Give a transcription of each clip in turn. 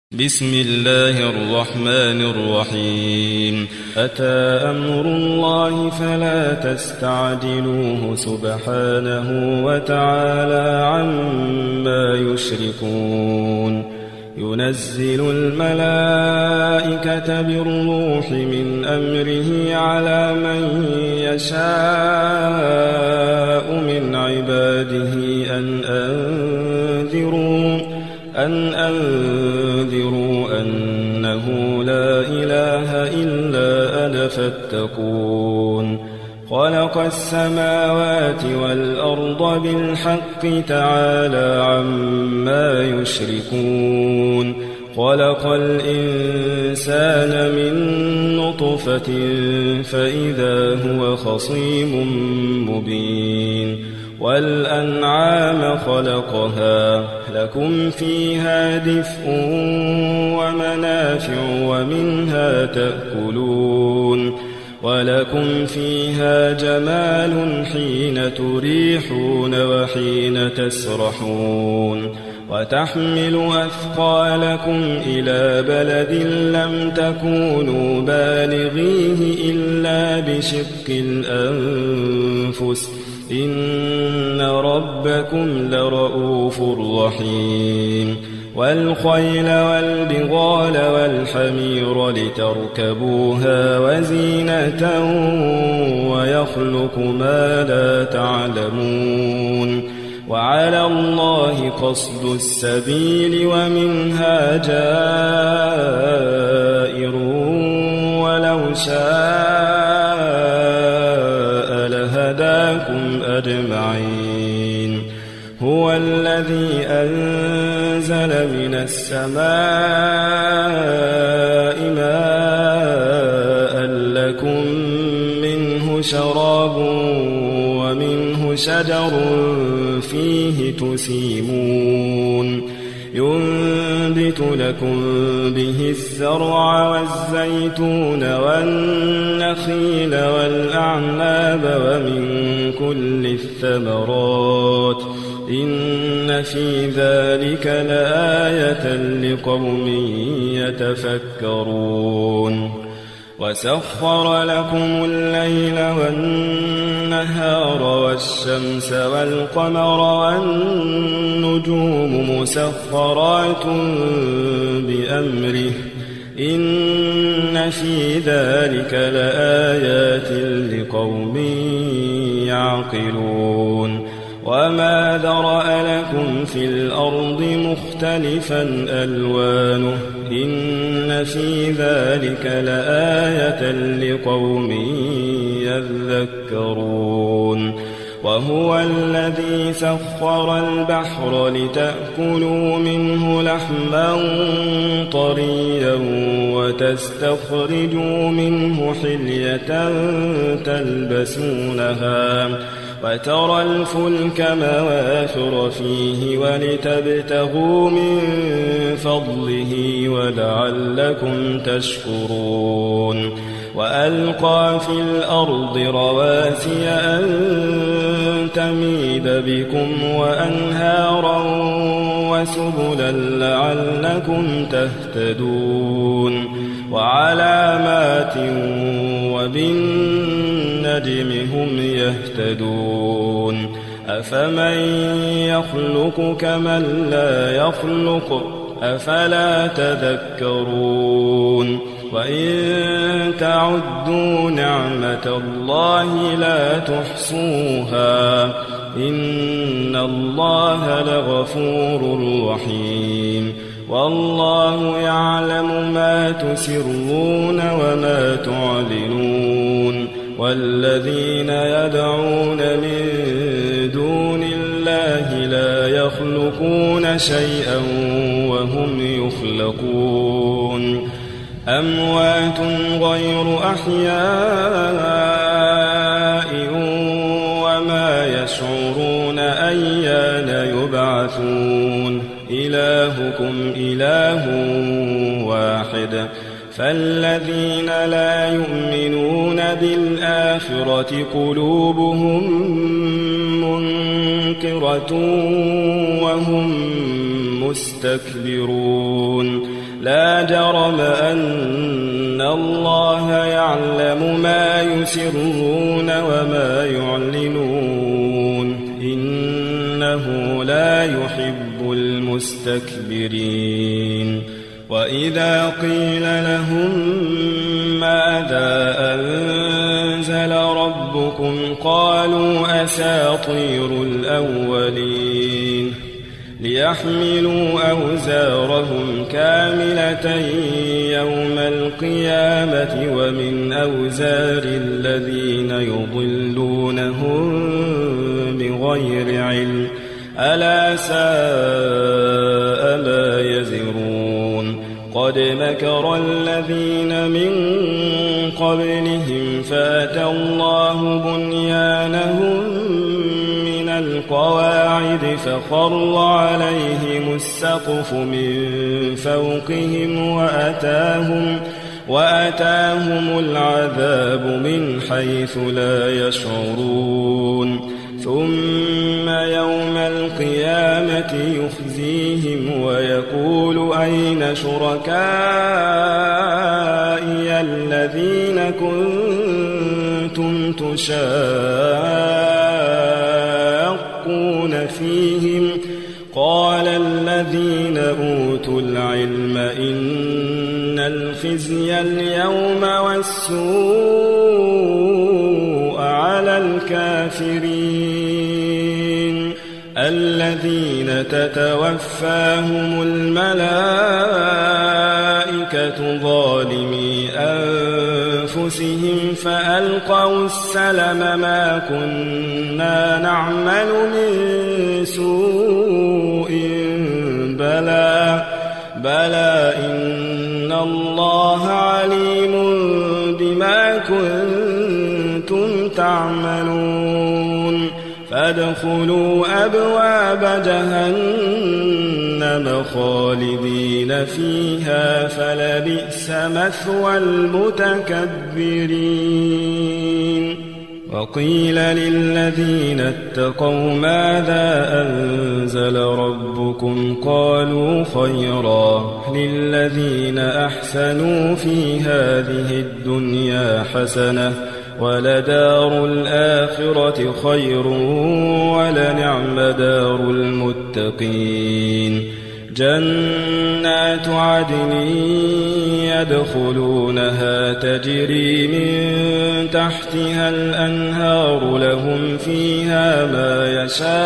بسم الله الرحمن الرحيم. أتى أمر الله فلا تستعجلوه سبحانه وتعالى عما يشركون. ينزل الملائكة بالروح من أمره على من يشاء من عباده أن أنذروا أنه لا إله إلا أنا فاتقون. خلق السماوات والأرض بالحق تعالى عما يشركون. خلق الإنسان من نطفة فإذا هو خصيم مبين. والأنعام خلقها لكم فيها دفء ومنافع ومنها تأكلون. ولكم فيها جمال حين تريحون وحين تسرحون. وتحمل أثقالكم إلى بلد لم تكونوا بالغيه إلا بشق الأنفس إن ربكم لرؤوف رحيم. والخيل والبغال والحمير لتركبوها وزينة ويخلق ما لا تعلمون. وعلى الله قصد السبيل ومنها جائر ولو شاء لهداكم أجمعين. هو الذي أنزل من السماء ماء لكم منه شراب ومنه شجر فيه تسيمون. ينبت لكم به الزرع والزيتون والنخيل والأعناب ومن كل الثمرات إن في ذلك لآية لقوم يتفكرون. وسخر لكم الليل والنهار والشمس والقمر والنجوم مسخرات بأمره إن في ذلك لآيات لقوم يعقلون. وما ذرأ لكم في الأرض مختلفا ألوانه إن في ذلك لآية لقوم يذكرون. وهو الذي سخر البحر لتأكلوا منه لحما طريا وتستخرجوا منه حلية تلبسونها وترى الفلك مواخر فيه ولتبتغوا من فضله ولعلكم تشكرون. وألقى في الأرض رواسي أن تميد بكم وأنهارا وسبلا لعلكم تهتدون. وعلامات وبالنجم هم يهتدون. أفمن يخلق كمن لا يخلق أفلا تذكرون. وإن تعدوا نعمة الله لا تحصوها إن الله لغفور رحيم. والله يعلم ما تسرون وما تعلنون. والذين يدعون من دون الله لا يخلقون شيئا وهم يخلقون. أموات غير أحياء وما يشعرون أيان يبعثون. إلهكم إله واحد فالذين لا يؤمنون بالآخرة قلوبهم منكرة وهم مستكبرون لا جرم أن الله يعلم ما يسرون وما يعلنون إنه لا يحب المستكبرين وإذا قيل لهم ماذا أنزل ربكم قالوا أساطير الأولين ليحملوا أوزارهم كاملة يوم القيامة ومن أوزار الذين يضلونهم بغير علم ألا ساء ما يزرون قد مكر الذين من قبلهم فأتى الله بنيانهم من القواعد فخر عليهم السقف من فوقهم وأتاهم العذاب من حيث لا يشعرون ثم يوم القيامة يخزيهم ويقول أين شركائي الذين كنتم تشاقون فيهم قال الذين أوتوا العلم إن الخزي اليوم والسوء على الكافرين الذين تتوفاهم الملائكة ظالمي أنفسهم فألقوا السلم ما كنا نعمل من سوء بلى إن الله عليم بما كنتم تعملون فادخلوا أبواب جهنم خالدين فيها فلبئس مثوى المتكبرين وقيل للذين اتقوا ماذا أنزل ربكم قالوا خيرا للذين أحسنوا في هذه الدنيا حسنة ولدار الآخرة خير ولنعم دار المتقين جنات عدن يدخلونها تجري من تحتها الأنهار لهم فيها ما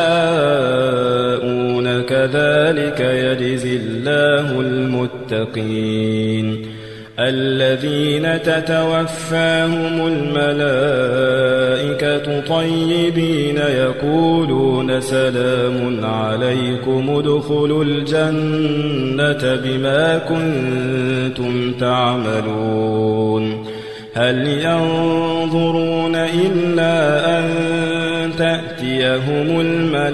يشاءون كذلك يجزي الله المتقين الذين تتوفاهم الملائكة طيبين يقولون سلام عليكم ادخلوا الجنة بما كنتم تعملون هل ينظرون إلا أن تأتيهم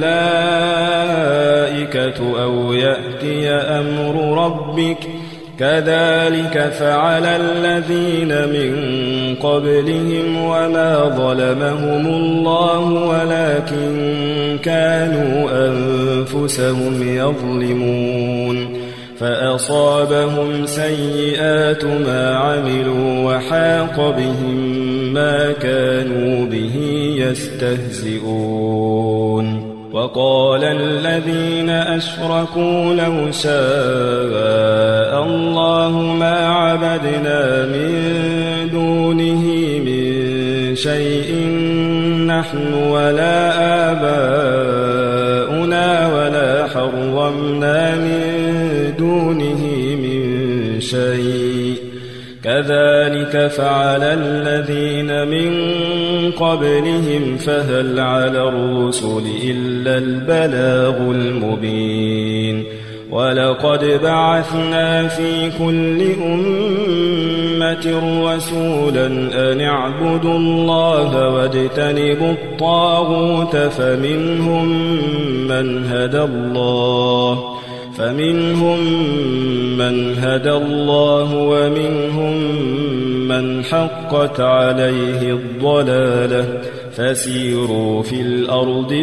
الملائكة أو يأتي أمر ربك كذلك فعل الذين من قبلهم وما ظلمهم الله ولكن كانوا أنفسهم يظلمون فأصابهم سيئات ما عملوا وحاق بهم ما كانوا به يستهزئون وقال الذين أشركوا لو شاء الله ما عبدنا من دونه من شيء نحن ولا آباؤنا ولا حرمنا من دونه من شيء كذلك فعل الذين من قبلهم فهل على الرسل إلا البلاغ المبين ولقد بعثنا في كل أمة رسولا أن اعبدوا الله واجتنبوا الطاغوت فمنهم من هدى الله ومنهم من حقت عليه الضلالة فسيروا في الأرض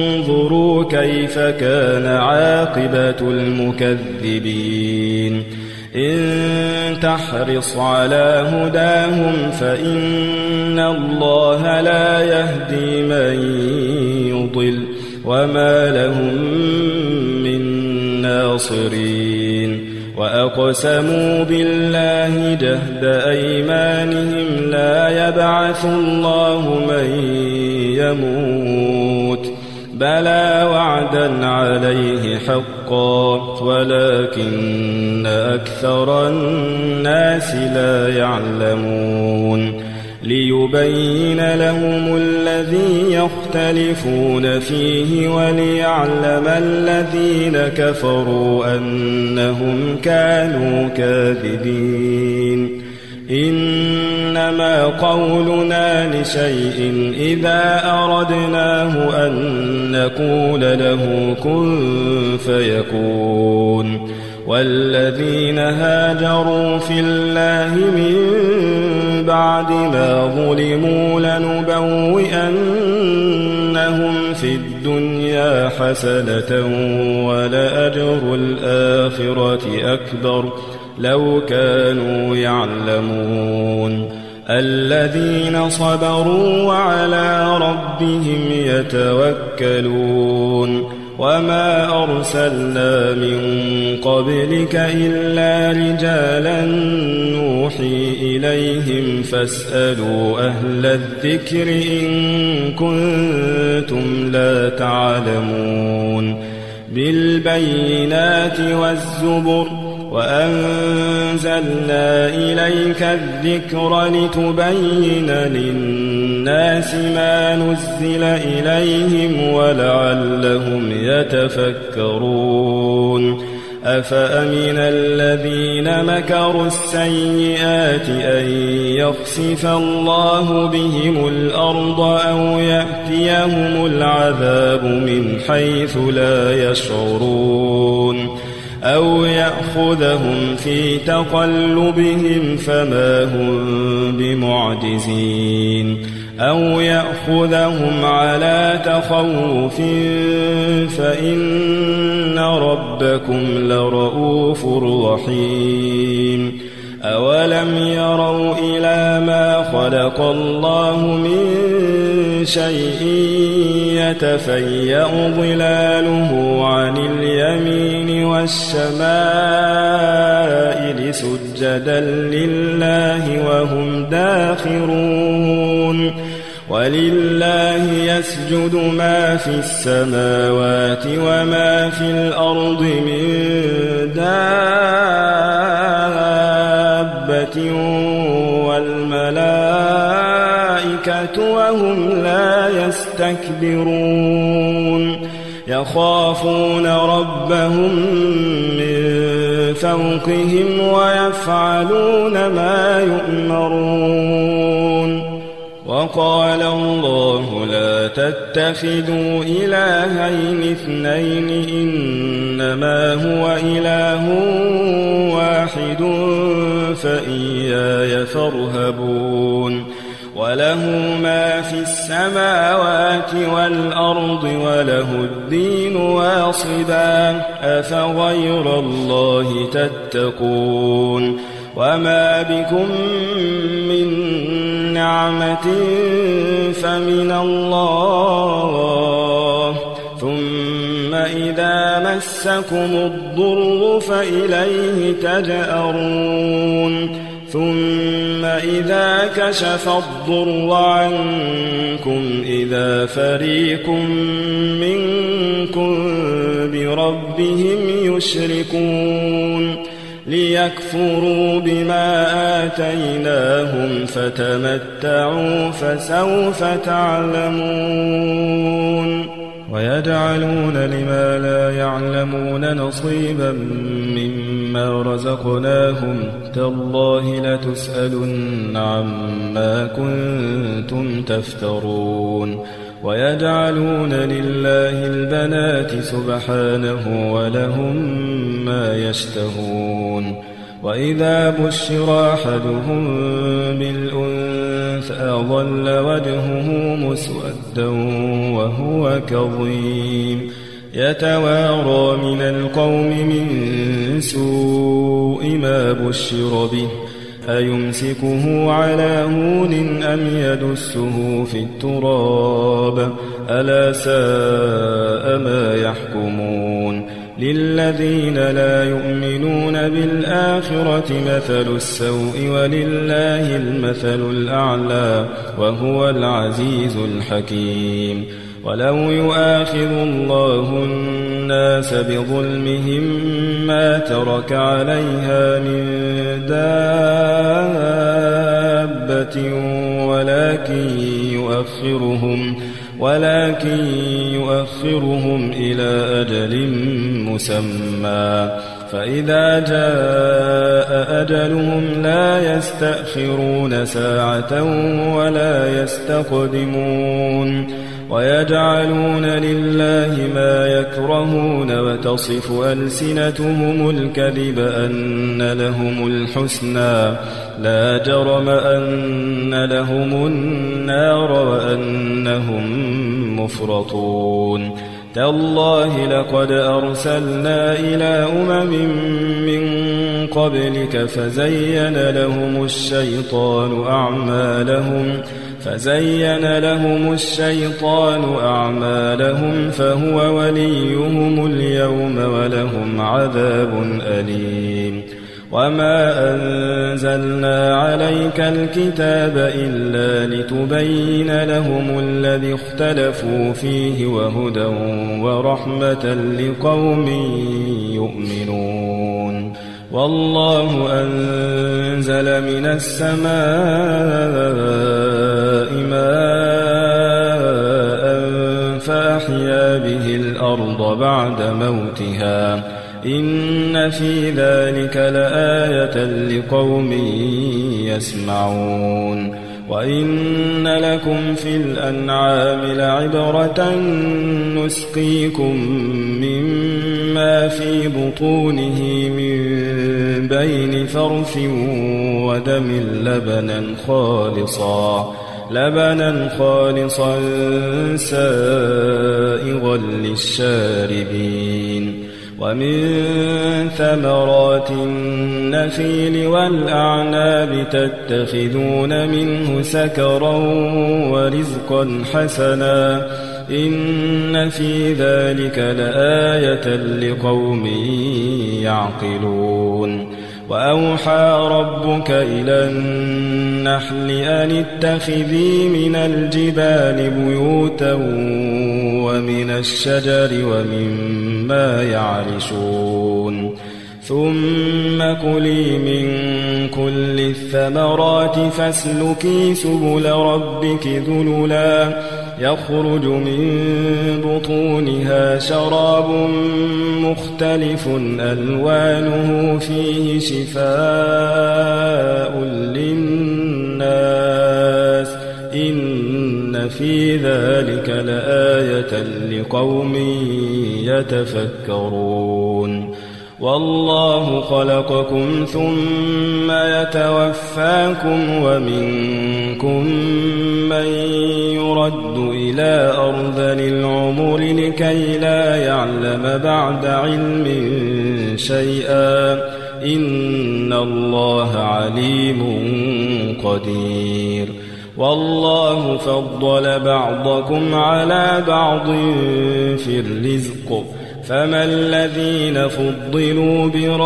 فانظروا كيف كان عاقبة المكذبين إن تحرص على هداهم فإن الله لا يهدي من يضل وما لهم من ناصرين وأقسموا بالله جهد أيمانهم لا يبعث الله من يموت بلى وعدا عليه حقا ولكن أكثر الناس لا يعلمون ليبين لهم الذي يختلفون فيه وليعلم الذين كفروا أنهم كانوا كاذبين إنما قولنا لشيء إذا أردناه أن نقول له كن فيكون والذين هاجروا في الله من بعد ما ظلموا لنبوئنهم في الدنيا حسنة ولأجر الآخرة أكبر لو كانوا يعلمون الذين صبروا وعلى ربهم يتوكلون وما أرسلنا من قبلك إلا رجالا نوحي إليهم فاسألوا أهل الذكر إن كنتم لا تعلمون بالبينات والزبر وأنزلنا إليك الذكر لتبين للناس ما نزل إليهم ولعلهم يتفكرون أفأمن الذين مكروا السيئات أن يخسف الله بهم الأرض أو يأتيهم العذاب من حيث لا يشعرون أو يأخذهم في تقلبهم فما هم بمعجزين أو يأخذهم على تخوف فإن ربكم لرؤوف رحيم أولم يروا إلى ما خلق الله من شيء يتفيأ ظلاله عن اليمين والشمائل سجدا لله وهم داخرون ولله يسجد ما في السماوات وما في الأرض من دابة والملائكة وهم لا يستكبرون يخافون ربهم من فوقهم ويفعلون ما يؤمرون وقال الله لا تتخذوا إلهين اثنين إنما هو إله واحد فإياي فارهبون وله ما في السماوات والأرض وله الدين واصبا أفغير الله تتقون وما بكم من نعمة فمن الله ثم إذا مسكم الضر فإليه تجأرون ثم إذا كشف الضر عنكم إذا فريق منكم بربهم يشركون ليكفروا بما آتيناهم فتمتعوا فسوف تعلمون ويجعلون لما لا يعلمون نصيبا مما رزقناهم تالله لتسألن عما كنتم تفترون ويجعلون لله البنات سبحانه ولهم ما يشتهون وإذا بشر أحدهم بالأنثى ظل وجهه مسودا وهو كظيم يتوارى من القوم من سوء ما بشر به أيمسكه على هون أم يدسه في التراب ألا ساء ما يحكمون للذين لا يؤمنون بالآخرة مثل السوء ولله المثل الأعلى وهو العزيز الحكيم ولو يؤاخذ الله الناس بظلمهم ما ترك عليها من دابة ولكن يؤخرهم إلى أجل مسمى فإذا جاء أجلهم لا يستأخرون ساعة ولا يستقدمون ويجعلون لله ما يكرهون وتصف ألسنتهم الكذب أن لهم الحسنى لا جرم أن لهم النار وأنهم مفرطون تالله لقد أرسلنا إلى من قبلك فزين لهم الشيطان أعمالهم فهو وليهم اليوم ولهم عذاب أليم وما أنزلنا عليك الكتاب إلا لتبين لهم الذي اختلفوا فيه وهدى ورحمة لقوم يؤمنون والله أنزل من السماء ماء فأحيا به الأرض بعد موتها إن في ذلك لآية لقوم يسمعون وإن لكم في الأنعام لعبرة نسقيكم مما في بطونه من بين فرث ودم لبنا خالصا سائغا للشاربين ومن ثمرات النخيل والأعناب تتخذون منه سكرا ورزقا حسنا إن في ذلك لآية لقوم يعقلون وأوحى ربك إلى النحل أن اتخذي من الجبال بيوتا ومن الشجر ومما يعرشون ثم كلي من كل الثمرات فاسلكي سبل ربك ذللا يخرج من بطونها شراب مختلف ألوانه فيه شفاء للناس إن في ذلك لآية لقوم يتفكرون والله خلقكم ثم يتوفاكم ومنكم من يرد إلى أرذل العمر لكي لا يعلم بعد علم شيئا إن الله عليم قدير والله فضل بعضكم على بعض في الرزق فما الذين فضلوا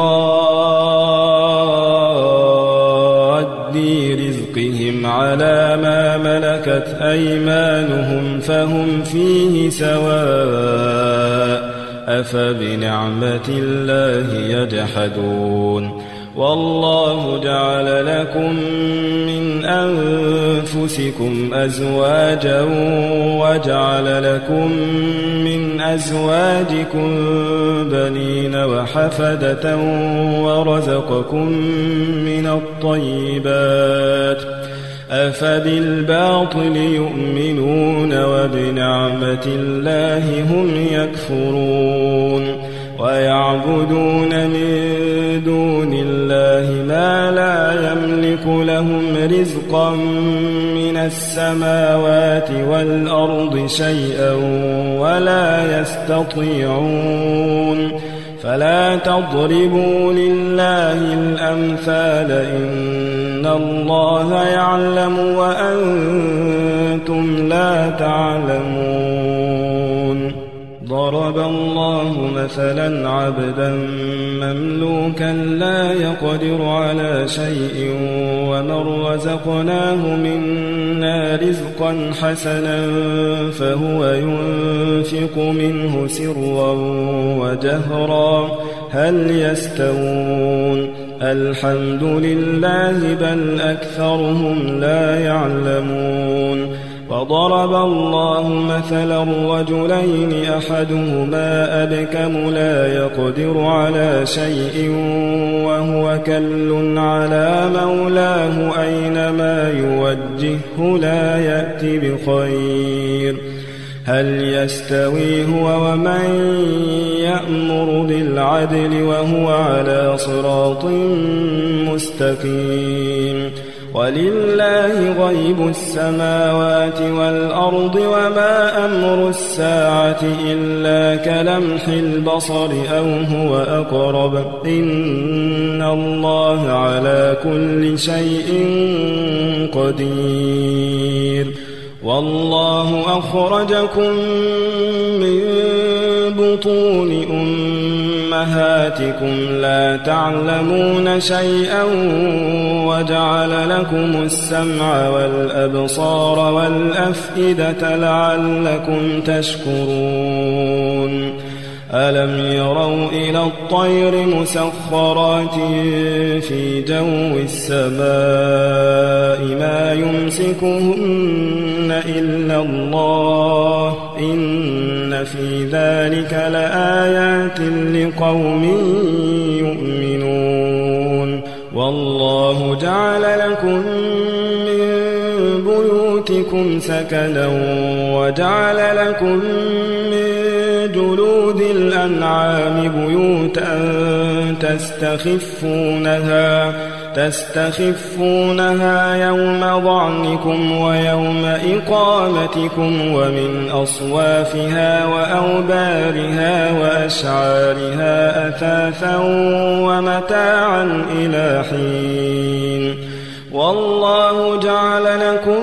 براد رزقهم على ما ملكت أيمانهم فهم فيه سواء أفبنعمة الله يجحدون والله جعل لكم من أنفسكم أزواجا وجعل لكم من أزواجكم بنين وحفدة ورزقكم من الطيبات أفبالباطل يؤمنون وبنعمة الله هم يكفرون ويعبدون من دون الله ما لا يملك لهم رزقا من السماوات والأرض شيئا ولا يستطيعون فلا تضربوا لله الأمثال إن الله يعلم وأنتم لا تعلمون ضرب الله مثلا عبدا مملوكا لا يقدر على شيء ومن رزقناه منا رزقا حسنا فهو ينفق منه سرا وجهرا هل يستوون الحمد لله بل أكثرهم لا يعلمون وضرب الله مثلا رجلين أحدهما أبكم لا يقدر على شيء وهو كل على مولاه أينما يوجهه لا يأتي بخير هل يستوي هو ومن يأمر بالعدل وهو على صراط مستقيم ولله غيب السماوات والأرض وما أمر الساعة إلا كلمح البصر أو هو أقرب إن الله على كل شيء قدير والله أخرجكم من بطون أمهاتكم لا تعلمون شيئا وجعل لكم السمع والأبصار والأفئدة لعلكم تشكرون ألم يروا إلى الطير مسخرات في جو السماء ما يمسكهن إلا الله إن في ذلك لآيات لقوم يؤمنون والله جعل لكم من بيوتكم سكنا وجعل لكم من جلود الأنعام بيوتا تستخفونها يوم ظعنكم ويوم إقامتكم ومن أصوافها وأوبارها وأشعارها أثاثا ومتاعا إلى حين والله جعل لكم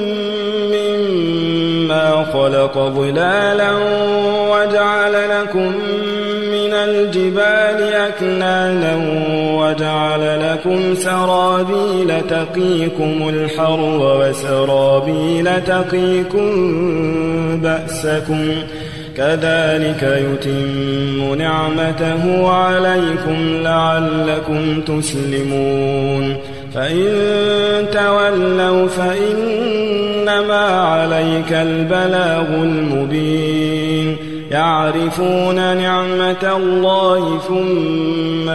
مما خلق ظلالا وجعل لكم من الجبال أكنانا وجعل لكم سرابيل تقيكم الحر وسرابيل تقيكم بأسكم كذلك يتم نعمته عليكم لعلكم تسلمون فإن تولوا فإنما عليك البلاغ المبين يعرفون نعمة الله ثم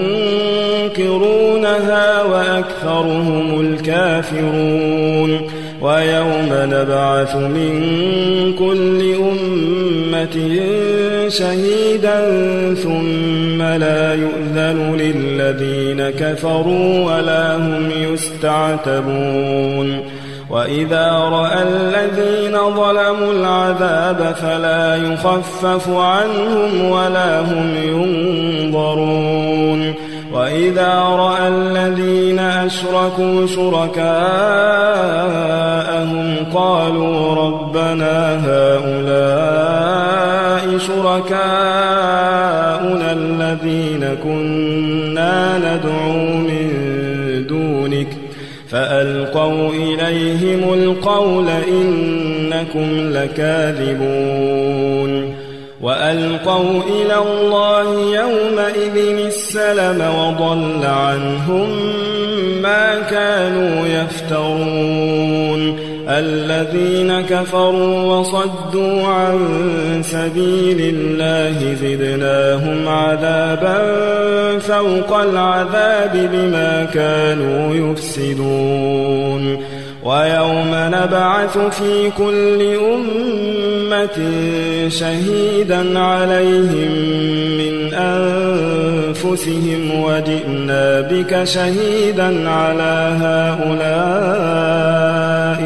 ينكرونها وأكثرهم الكافرون ويوم نبعث من كل أمة شهيدا ثم لا يؤذن للذين كفروا ولا هم يستعتبون وإذا رأى الذين ظلموا العذاب فلا يخفف عنهم ولا هم ينظرون وإذا رأى الذين أشركوا شركاءهم قالوا ربنا هؤلاء شركاؤنا الذين كنا ندعو من دونك فألقوا إليهم القول إنكم لكاذبون وألقوا إلى الله يومئذ السلم وضل عنهم ما كانوا يفترون الذين كفروا وصدوا عن سبيل الله زدناهم عذابا فوق العذاب بما كانوا يفسدون ويوم نبعث في كل أمة شهيدا عليهم من أنفسهم وجئنا بك شهيدا على هؤلاء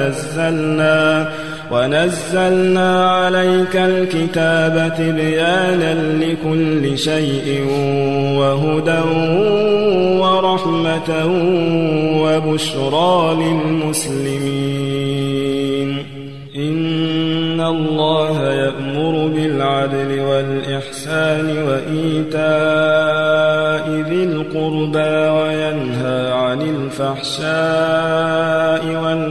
ونزلنا عليك الكتاب تبيانا لكل شيء وهدى ورحمة وبشرى للمسلمين. إن الله يأمر بالعدل والإحسان وإيتاء ذي القربى وينهى عن الفحشاء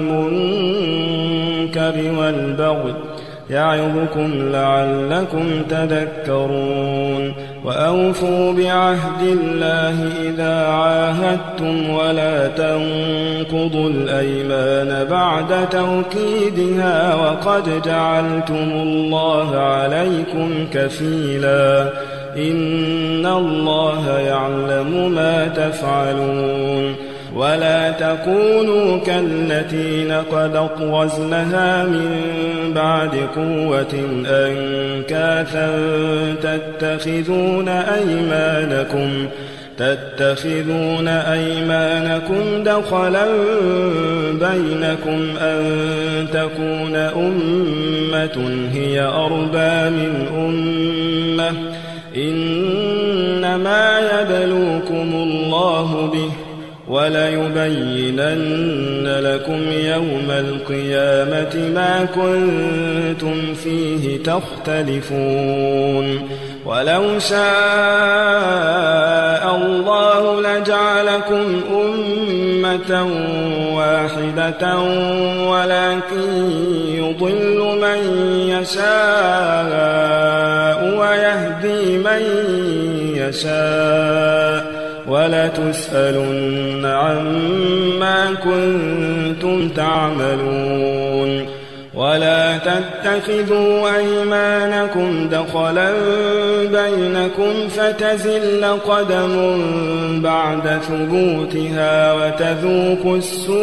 والمنكر والبغي يعظكم لعلكم تذكرون. وأوفوا بعهد الله إذا عاهدتم ولا تنقضوا الأيمان بعد توكيدها وقد جعلتم الله عليكم كفيلا إن الله يعلم ما تفعلون. ولا تكونوا كالتي نقضت غزلها من بعد قوة أنكاثا تتخذون أيمانكم دخلا بينكم أن تكون أمة هي أربى من أمة إنما يبلوكم الله به وليبينن لكم يوم القيامة ما كنتم فيه تختلفون. ولو شاء الله لجعلكم أمة واحدة ولكن يضل من يشاء ويهدي من يشاء ولتسألن عما كنتم تعملون. ولا تتخذوا أيمانكم دخلا بينكم فتزل قدم بعد ثبوتها وتذوقوا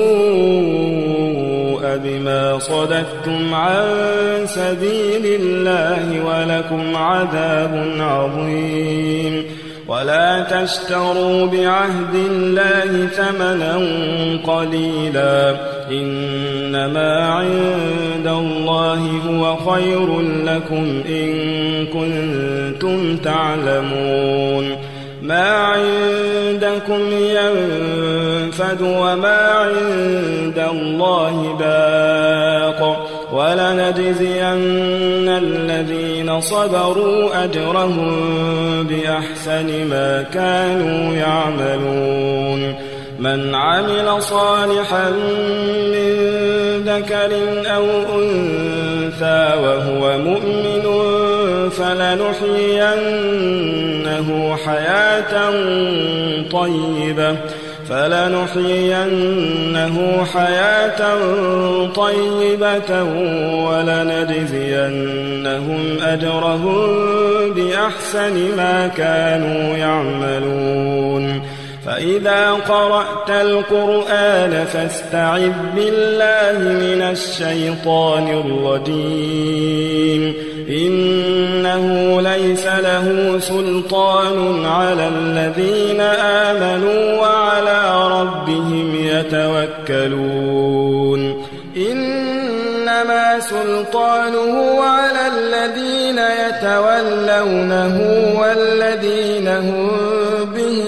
السوء بما صددتم عن سبيل الله ولكم عذاب عظيم. ولا تشتروا بعهد الله ثمنا قليلا إنما عند الله هو خير لكم إن كنتم تعلمون. ما عندكم ينفد وما عند الله باق ولنجزين الذين صبروا أجرهم بأحسن ما كانوا يعملون. من عمل صالحا من ذكر أو أنثى وهو مؤمن فلنحيينه حياة طيبة ولنجزينهم أجرهم بأحسن ما كانوا يعملون. فإذا قرأت القرآن فاستعذ بالله من الشيطان الرجيم إنه ليس له سلطان على الذين آمنوا وعلى ربهم يتوكلون. إنما سلطانه على الذين يتولونه والذين هم به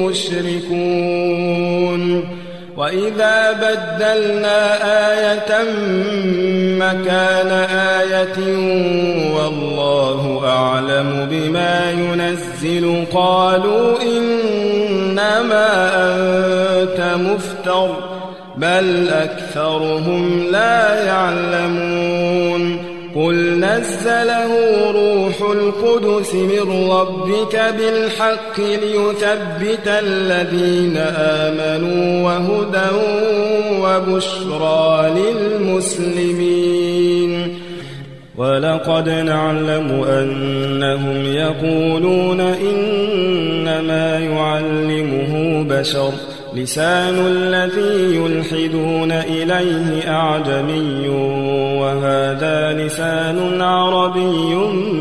مشركون. وإذا بدلنا آية مكان آية والله أعلم بما ينزل قالوا إنما أنت مفتر بل أكثرهم لا يعلمون. قل نزله روح القدس من ربك بالحق ليثبت الذين آمنوا وهدى وبشرى للمسلمين. ولقد نعلم أنهم يقولون إنما يعلمه بشر لسان الذي يلحدون إليه أعجمي وهذا لسان عربي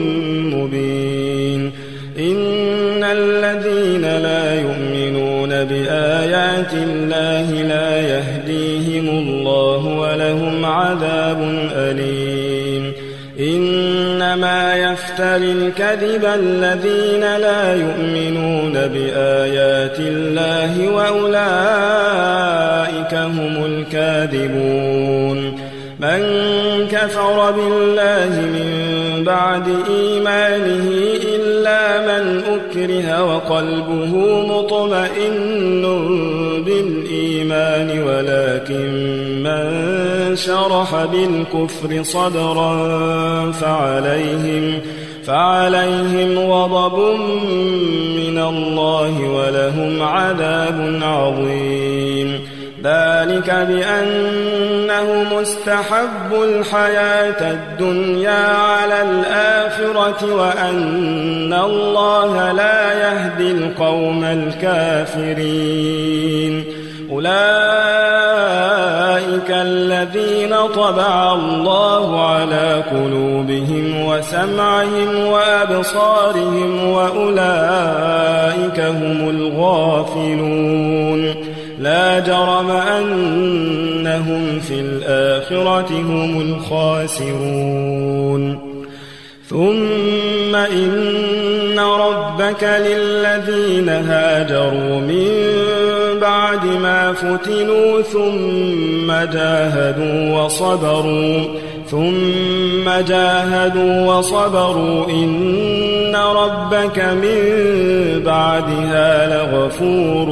مبين إن الذين لا يؤمنون بآيات الله لا يهديهم الله ولهم عذاب أليم إنما يفتري الكذب الذين لا يؤمنون بآيات الله وأولئك هم الكاذبون من كفر بالله من بعد إيمانه إلا من أكره وقلبه مطمئن بالإيمان ولكن من شرح بالكفر صدرا فعليهم غضب من الله ولهم عذاب عظيم ذلك بأنهم استحبوا الحياة الدنيا على الآخرة وأن الله لا يهدي القوم الكافرين أولئك الذين طبع الله على قلوبهم وسمعهم وأبصارهم وأولئك هم الغافلون لا جرم أنهم في الآخرة هم الخاسرون ثم إن ربك للذين هاجروا من بعد ما فتنوا ثم جاهدوا وصبروا إن ربك من بعدها لغفور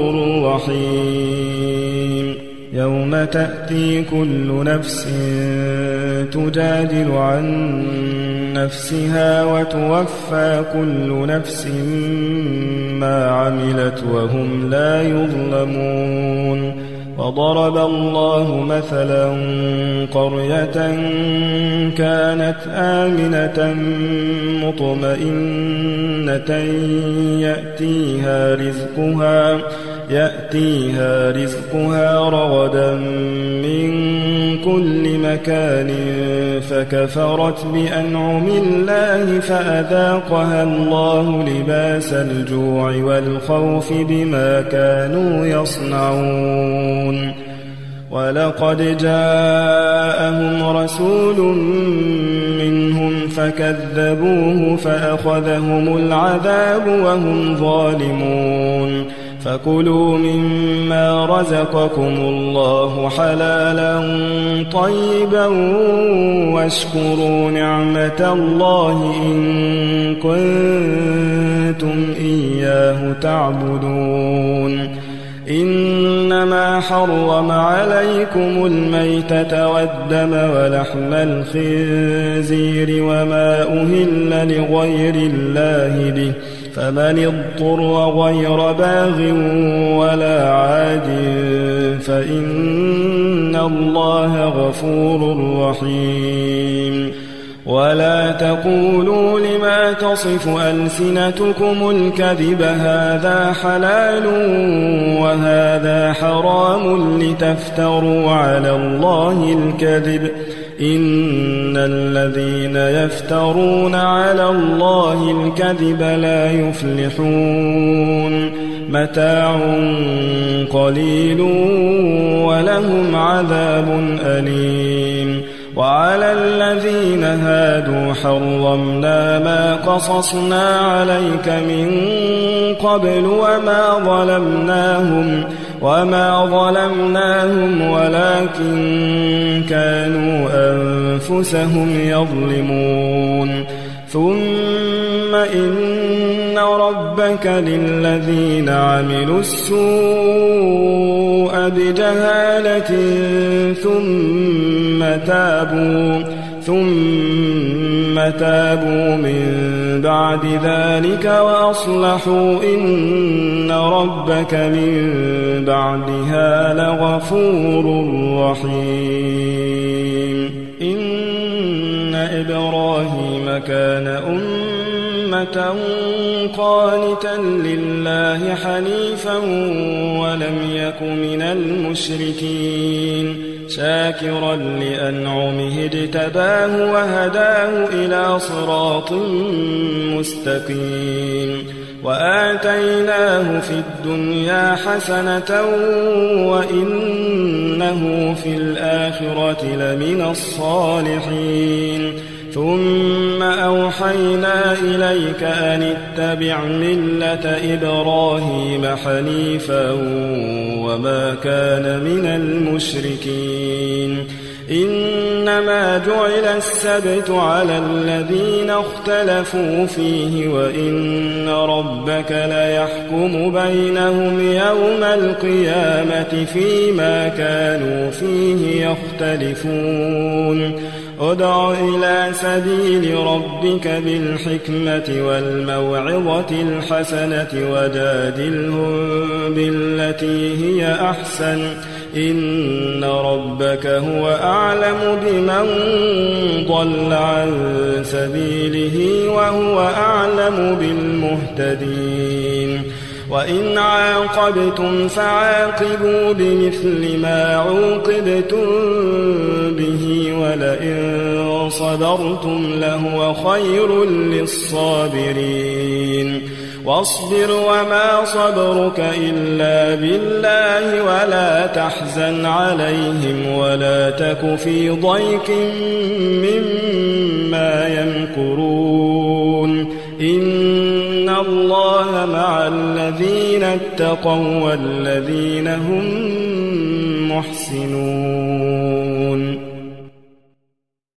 رحيم يوم تأتي كل نفس تجادل عن نفسها وتوفى كل نفس ما عملت وهم لا يظلمون وضرب الله مثلا قرية كانت آمنة مطمئنة يأتيها رزقها رغدا من كل مكان فكفرت بأنعم الله فأذاقها الله لباس الجوع والخوف بما كانوا يصنعون ولقد جاءهم رسول منهم فكذبوه فأخذهم العذاب وهم ظالمون فكلوا مما رزقكم الله حلالا طيبا واشكروا نعمة الله إن كنتم إياه تعبدون إنما حرم عليكم الميتة والدم ولحم الخنزير وما أهل لغير الله به فمن اضطر غير باغ ولا عاد فإن الله غفور رحيم ولا تقولوا لما تصف ألسنتكم الكذب هذا حلال وهذا حرام لتفتروا على الله الكذب إن الذين يفترون على الله الكذب لا يفلحون متاع قليل ولهم عذاب أليم وعلى الذين هادوا حرمنا ما قصصنا عليك من قبل وما ظلمناهم ولكن كانوا أنفسهم يظلمون ثم إن ربك للذين عملوا السوء بجهالة ثم تابوا من بعد ذلك وأصلحوا إن ربك من بعدها لغفور رحيم إن إبراهيم كان أمة أمة قانتا لله حنيفا ولم يك من المشركين شاكرا لأنعمه اجتباه وهداه إلى صراط مستقيم وآتيناه في الدنيا حسنة وإنه في الآخرة لمن الصالحين ثم أوحينا إليك أن اتبع ملة إبراهيم حنيفا وما كان من المشركين إنما جعل السبت على الذين اختلفوا فيه وإن ربك ليحكم بينهم يوم القيامة فيما كانوا فيه يختلفون ادع إلى سبيل ربك بالحكمة والموعظة الحسنة وجادلهم بالتي هي أحسن إن ربك هو أعلم بمن ضل عن سبيله وهو أعلم بالمهتدين وإن عاقبتم فعاقبوا بمثل ما عوقبتم به ولئن صبرتم لهو خير للصابرين واصبر وما صبرك إلا بالله ولا تحزن عليهم ولا تك في ضيق مما يمكرون إن الله مع الذين اتقوا والذين هم محسنون